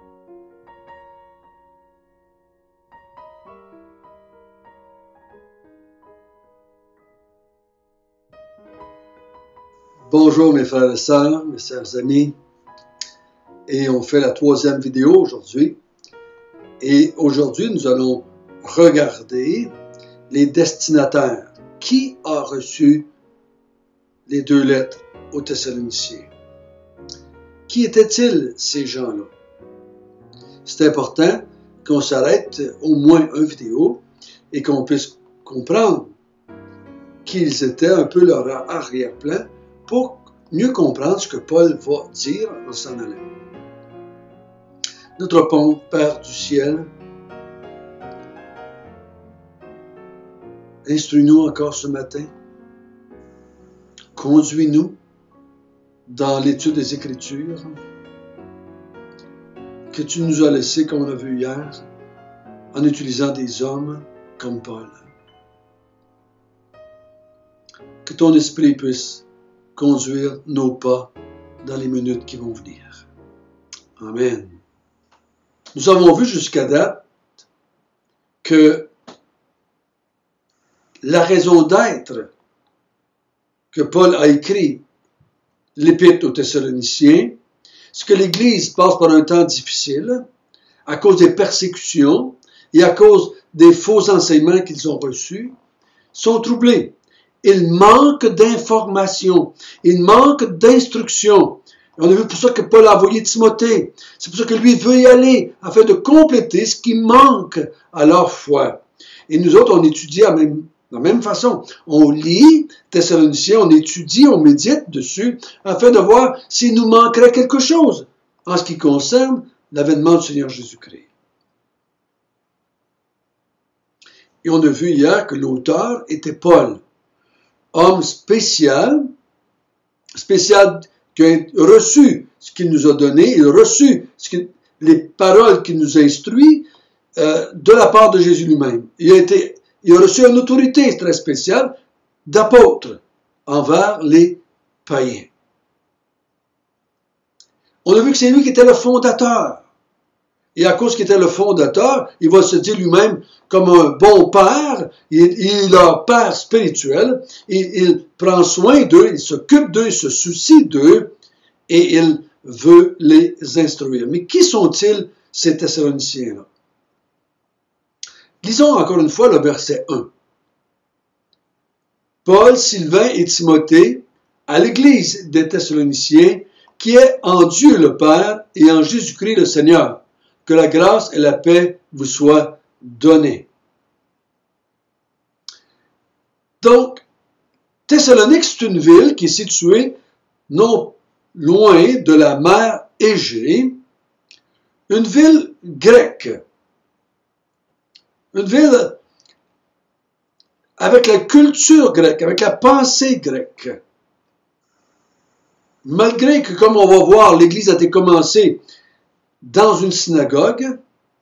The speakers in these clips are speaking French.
Bonjour mes frères et sœurs, mes chers amis, et on fait la 3e vidéo aujourd'hui. Et aujourd'hui, nous allons regarder les destinataires. Qui a reçu les 2 lettres aux Thessaloniciens? Qui étaient-ils, ces gens-là? C'est important qu'on s'arrête au moins une vidéo et qu'on puisse comprendre qui ils étaient, un peu leur arrière-plan, pour mieux comprendre ce que Paul va dire en s'en allant. Notre Père du ciel, instruis-nous encore ce matin, conduis-nous dans l'étude des Écritures que tu nous as laissées, comme on a vu hier, en utilisant des hommes comme Paul. Que ton esprit puisse conduire nos pas dans les minutes qui vont venir. Amen. Nous avons vu jusqu'à date que la raison d'être que Paul a écrit l'Épître aux Thessaloniciens, c'est que l'Église passe par un temps difficile à cause des persécutions et à cause des faux enseignements qu'ils ont reçus, sont troublés. Il manque d'informations, il manque d'instructions. On a vu pour ça que Paul a envoyé Timothée. C'est pour ça que lui veut y aller, afin de compléter ce qui manque à leur foi. Et nous autres, on étudie de la même façon. On lit Thessaloniciens, on étudie, on médite dessus, afin de voir s'il nous manquerait quelque chose en ce qui concerne l'avènement du Seigneur Jésus-Christ. Et on a vu hier que l'auteur était Paul. Homme spécial qui a reçu ce qu'il nous a donné, il a reçu les paroles qu'il nous a instruites de la part de Jésus lui-même. Il a reçu une autorité très spéciale d'apôtre envers les païens. On a vu que c'est lui qui était le fondateur. Et à cause qu'il était le fondateur, il va se dire lui-même comme un bon père, il est leur père spirituel, il prend soin d'eux, il s'occupe d'eux, il se soucie d'eux, et il veut les instruire. Mais qui sont-ils, ces Thessaloniciens-là? Lisons encore une fois le verset 1. Paul, Sylvain et Timothée, à l'Église des Thessaloniciens, qui est en Dieu le Père et en Jésus-Christ le Seigneur. Que la grâce et la paix vous soient données. Donc, Thessalonique, c'est une ville qui est située non loin de la mer Égée, une ville grecque, une ville avec la culture grecque, avec la pensée grecque. Malgré que, comme on va voir, l'Église a été commencée dans une synagogue,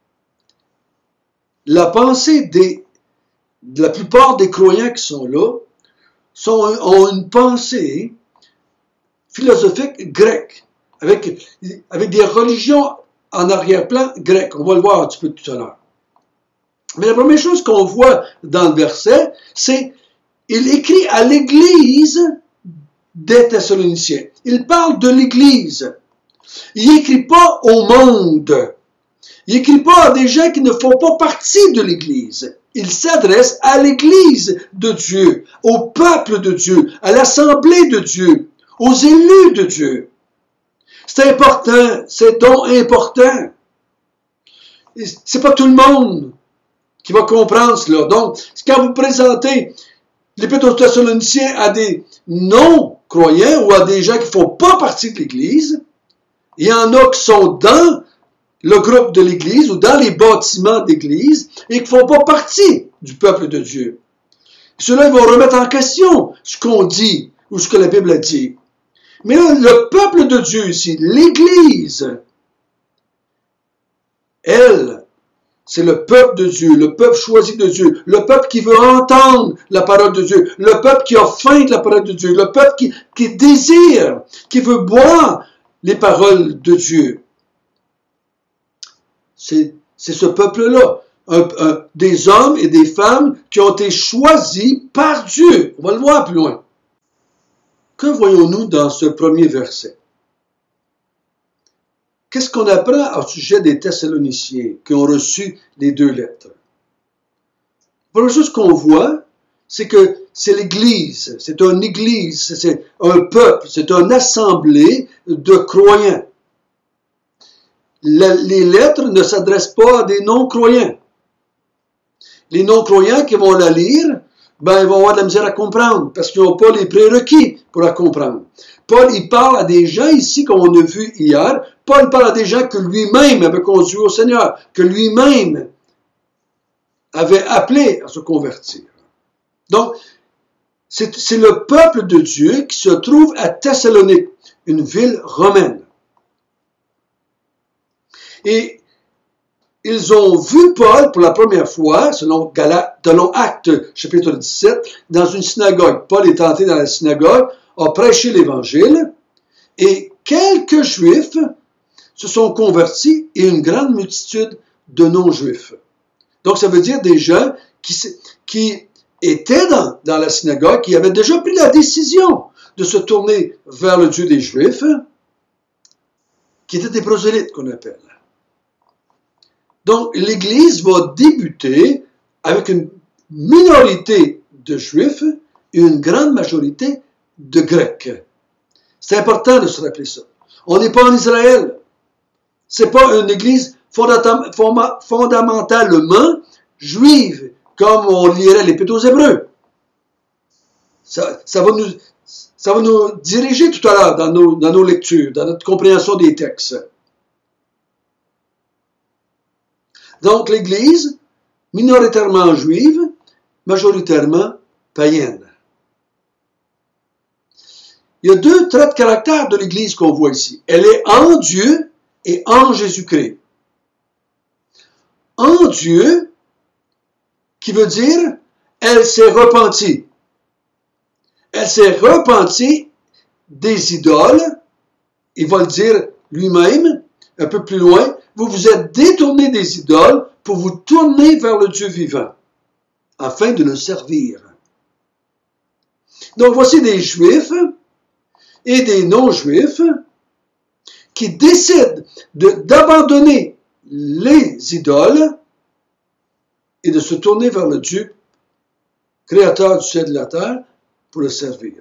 la pensée de la plupart des croyants qui sont là ont une pensée philosophique grecque, avec des religions en arrière-plan grec. On va le voir un petit peu tout à l'heure. Mais la première chose qu'on voit dans le verset, c'est qu'il écrit à l'Église des Thessaloniciens. Il parle de l'Église. Il n'écrit pas au monde. Il n'écrit pas à des gens qui ne font pas partie de l'Église. Il s'adresse à l'Église de Dieu, au peuple de Dieu, à l'Assemblée de Dieu, aux élus de Dieu. C'est important, c'est donc important. C'est pas tout le monde qui va comprendre cela. Donc, quand vous présentez l'Épître aux Thessaloniciens à des non-croyants ou à des gens qui ne font pas partie de l'Église, il y en a qui sont dans le groupe de l'Église ou dans les bâtiments d'Église et qui ne font pas partie du peuple de Dieu. Ceux-là, ils vont remettre en question ce qu'on dit ou ce que la Bible a dit. Mais là, le peuple de Dieu ici, l'Église, elle, c'est le peuple de Dieu, le peuple choisi de Dieu, le peuple qui veut entendre la parole de Dieu, le peuple qui a faim de la parole de Dieu, le peuple qui désire, qui veut boire les paroles de Dieu. c'est ce peuple-là. Des hommes et des femmes qui ont été choisis par Dieu. On va le voir plus loin. Que voyons-nous dans ce premier verset? Qu'est-ce qu'on apprend au sujet des Thessaloniciens qui ont reçu les 2 lettres? La première chose qu'on voit, c'est que c'est l'Église, c'est une Église, c'est un peuple, c'est une assemblée de croyants. Les lettres ne s'adressent pas à des non-croyants. Les non-croyants qui vont la lire, ben, ils vont avoir de la misère à comprendre parce qu'ils n'ont pas les prérequis pour la comprendre. Paul, il parle à des gens ici, comme on a vu hier. Paul parle à des gens que lui-même avait conduits au Seigneur, que lui-même avait appelé à se convertir. Donc, c'est le peuple de Dieu qui se trouve à Thessalonique, une ville romaine. Et ils ont vu Paul pour la première fois, selon Actes chapitre 17, dans une synagogue. Paul est entré dans la synagogue, a prêché l'Évangile, et quelques Juifs se sont convertis et une grande multitude de non-Juifs. Donc, ça veut dire des gens qui étaient dans la synagogue, qui avaient déjà pris la décision de se tourner vers le Dieu des Juifs, qui étaient des prosélytes qu'on appelle. Donc, l'Église va débuter avec une minorité de Juifs et une grande majorité de Grecs. C'est important de se rappeler ça. On n'est pas en Israël. C'est pas une Église fondamentalement juive, comme on lirait l'Épître aux Hébreux. Ça va nous diriger tout à l'heure dans nos lectures, dans notre compréhension des textes. Donc, l'Église, minoritairement juive, majoritairement païenne. Il y a 2 traits de caractère de l'Église qu'on voit ici. Elle est en Dieu et en Jésus-Christ. En Dieu, qui veut dire, elle s'est repentie. Elle s'est repentie des idoles. Il va le dire lui-même, un peu plus loin. Vous vous êtes détournés des idoles pour vous tourner vers le Dieu vivant, afin de le servir. Donc, voici des Juifs et des non-Juifs qui décident d'abandonner les idoles et de se tourner vers le Dieu créateur du ciel et de la terre pour le servir.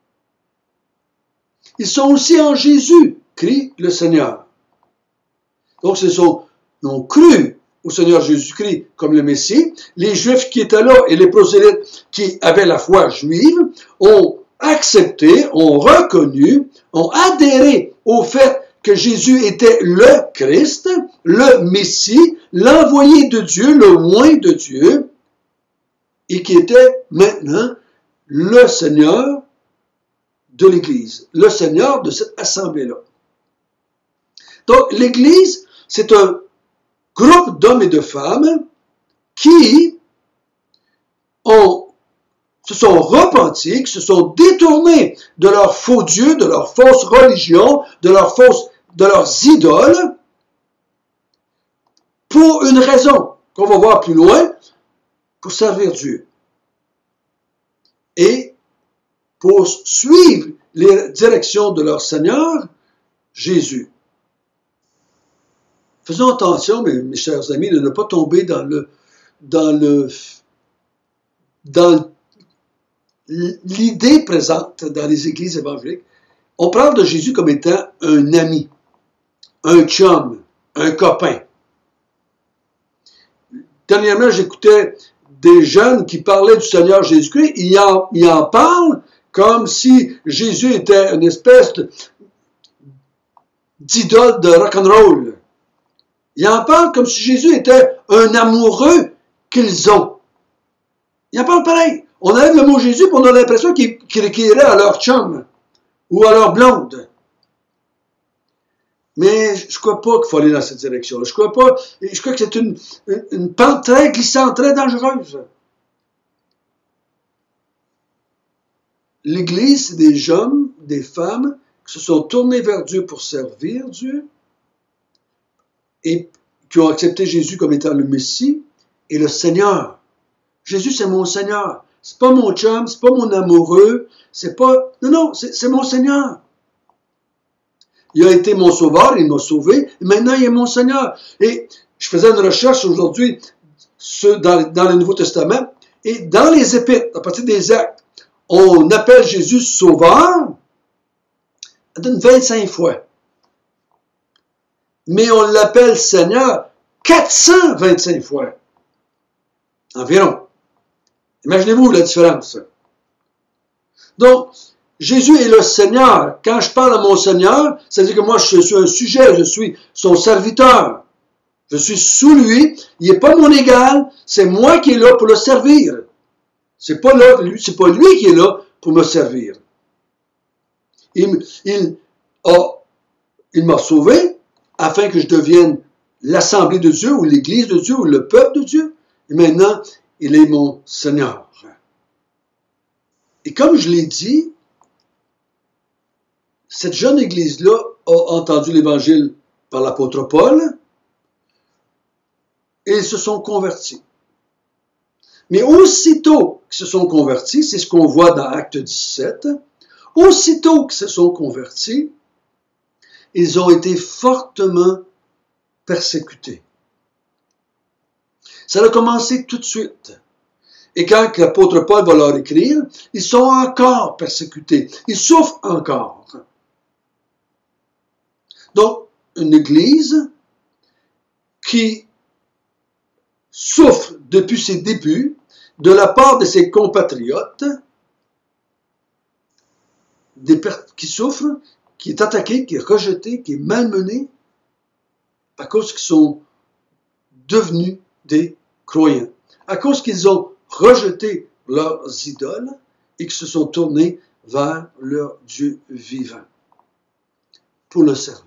Ils sont aussi en Jésus, Christ le Seigneur. Donc, ils ont cru au Seigneur Jésus-Christ comme le Messie. Les Juifs qui étaient là et les prosélytes qui avaient la foi juive ont accepté, ont reconnu, ont adhéré au fait que Jésus était le Christ, le Messie, l'envoyé de Dieu, le oint de Dieu, et qui était maintenant le Seigneur de l'Église, le Seigneur de cette assemblée-là. Donc, l'Église, c'est un groupe d'hommes et de femmes qui se sont repentis, qui se sont détournés de leurs faux dieux, de leurs fausses religions, de leurs idoles, pour une raison qu'on va voir plus loin, pour servir Dieu. Et pour suivre les directions de leur Seigneur, Jésus. Faisons attention, mes chers amis, de ne pas tomber dans l'idée présente dans les églises évangéliques. On parle de Jésus comme étant un ami, un chum, un copain. Dernièrement, j'écoutais des jeunes qui parlaient du Seigneur Jésus-Christ. Ils en parlent comme si Jésus était une espèce d'idole de rock'n'roll. Ils en parlent comme si Jésus était un amoureux qu'ils ont. Ils en parlent pareil. On enlève le mot Jésus et on a l'impression qu'il irait à leur chum ou à leur blonde. Mais je ne crois pas qu'il faut aller dans cette direction. Je crois que c'est une pente très glissante, très dangereuse. L'Église, c'est des hommes, des femmes qui se sont tournés vers Dieu pour servir Dieu et qui ont accepté Jésus comme étant le Messie et le Seigneur. Jésus, c'est mon Seigneur. C'est pas mon chum, c'est pas mon amoureux, c'est pas... Non, c'est mon Seigneur. Il a été mon sauveur, il m'a sauvé, et maintenant il est mon Seigneur. Et je faisais une recherche aujourd'hui dans le Nouveau Testament, et dans les Épîtres, à partir des Actes, on appelle Jésus Sauveur d'une 25 fois. Mais on l'appelle Seigneur 425 fois. Environ. Imaginez-vous la différence. Donc, Jésus est le Seigneur. Quand je parle à mon Seigneur, c'est-à-dire que moi, je suis un sujet, je suis son serviteur. Je suis sous lui. Il n'est pas mon égal. C'est moi qui est là pour le servir. C'est pas lui qui est là pour me servir. Il m'a sauvé afin que je devienne l'assemblée de Dieu ou l'église de Dieu ou le peuple de Dieu. Et maintenant, il est mon Seigneur. Et comme je l'ai dit, cette jeune église-là a entendu l'Évangile par l'apôtre Paul et ils se sont convertis. Mais aussitôt qu'ils se sont convertis, c'est ce qu'on voit dans Acte 17, aussitôt qu'ils se sont convertis, ils ont été fortement persécutés. Ça a commencé tout de suite. Et quand l'apôtre Paul va leur écrire, ils sont encore persécutés. Ils souffrent encore. Donc, une église qui souffre depuis ses débuts de la part de ses compatriotes, qui souffrent, qui est attaquée, qui est rejetée, qui est malmenée, à cause qu'ils sont devenus des croyants, à cause qu'ils ont rejeté leurs idoles et qu'ils se sont tournés vers leur Dieu vivant pour le servir.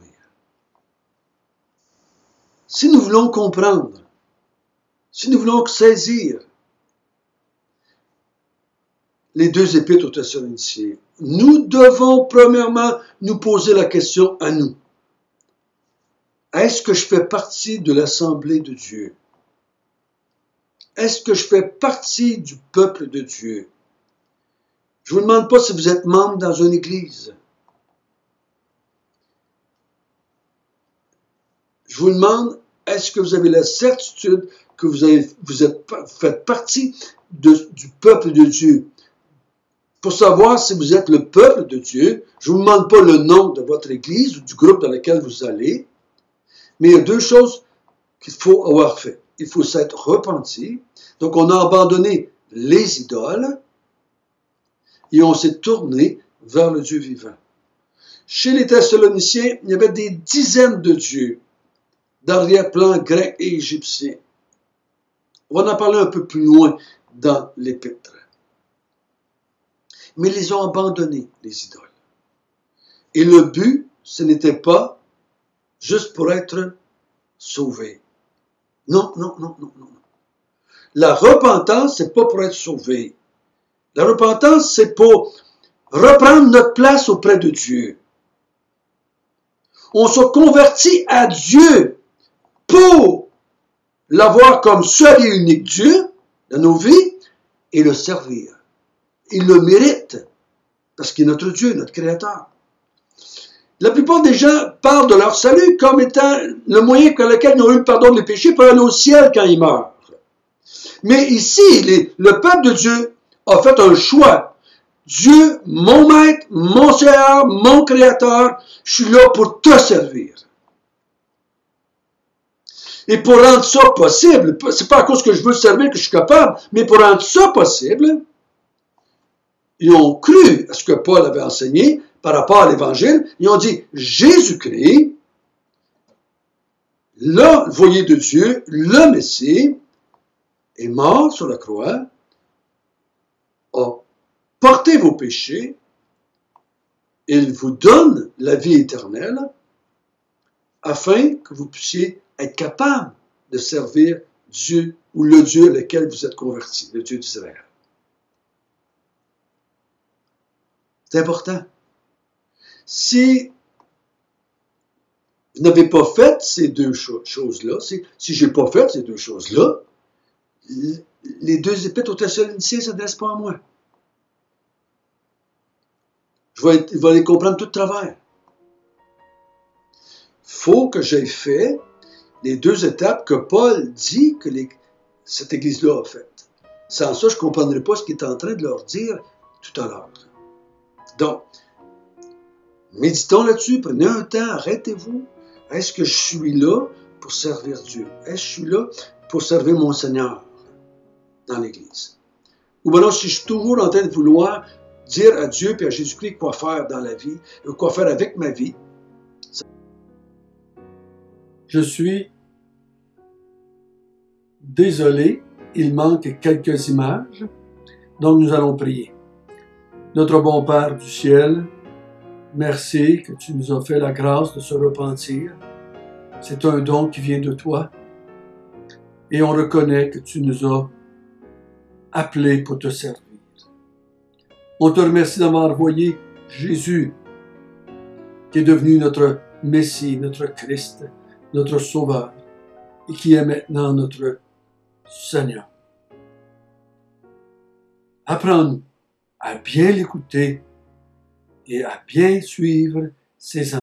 Si nous voulons comprendre, si nous voulons saisir les deux épîtres aux Thessaloniciens, nous devons premièrement nous poser la question à nous. Est-ce que je fais partie de l'Assemblée de Dieu? Est-ce que je fais partie du peuple de Dieu? Je ne vous demande pas si vous êtes membre dans une église. Je vous demande, est-ce que vous avez la certitude que faites partie du peuple de Dieu? Pour savoir si vous êtes le peuple de Dieu, je ne vous demande pas le nom de votre église ou du groupe dans lequel vous allez, mais il y a deux choses qu'il faut avoir fait. Il faut s'être repenti. Donc, on a abandonné les idoles et on s'est tourné vers le Dieu vivant. Chez les Thessaloniciens, il y avait des dizaines de dieux d'arrière-plan grec et égyptien. On va en parler un peu plus loin dans l'Épître. Mais ils les ont abandonnés, les idoles. Et le but, ce n'était pas juste pour être sauvé. Non. La repentance, c'est pas pour être sauvé. La repentance, c'est pour reprendre notre place auprès de Dieu. On se convertit à Dieu pour l'avoir comme seul et unique Dieu dans nos vies et le servir. Il le mérite parce qu'il est notre Dieu, notre Créateur. La plupart des gens parlent de leur salut comme étant le moyen par lequel ils ont eu le pardon des péchés pour aller au ciel quand ils meurent. Mais ici, le peuple de Dieu a fait un choix. Dieu, mon maître, mon Seigneur, mon Créateur, je suis là pour te servir. Et pour rendre ça possible, c'est pas à cause que je veux servir que je suis capable, mais pour rendre ça possible, ils ont cru à ce que Paul avait enseigné par rapport à l'Évangile. Ils ont dit, Jésus-Christ, l'envoyé de Dieu, le Messie, est mort sur la croix, a porté vos péchés, il vous donne la vie éternelle, afin que vous puissiez être capable de servir Dieu ou le Dieu à lequel vous êtes convertis, le Dieu d'Israël. C'est important. Si vous n'avez pas fait ces deux choses-là, si je n'ai pas fait ces deux choses-là, les deux épîtres aux Thessaloniciens ne s'adressent pas à moi. Je vais les comprendre tout de travers. Il faut que j'aie fait les deux étapes que Paul dit que cette Église-là a faites. Sans ça, je ne comprendrai pas ce qu'il est en train de leur dire tout à l'heure. Donc, méditons là-dessus, prenez un temps, arrêtez-vous. Est-ce que je suis là pour servir Dieu? Est-ce que je suis là pour servir mon Seigneur dans l'Église? Ou bien si je suis toujours en train de vouloir dire à Dieu et à Jésus-Christ quoi faire dans la vie, ou quoi faire avec ma vie. Je suis désolé, il manque quelques images, donc nous allons prier. Notre bon Père du ciel, merci que tu nous as fait la grâce de se repentir. C'est un don qui vient de toi. Et on reconnaît que tu nous as appelés pour te servir. On te remercie d'avoir envoyé Jésus, qui est devenu notre Messie, notre Christ, notre Sauveur, et qui est maintenant notre Seigneur. Apprends-nous à bien l'écouter et à bien suivre ses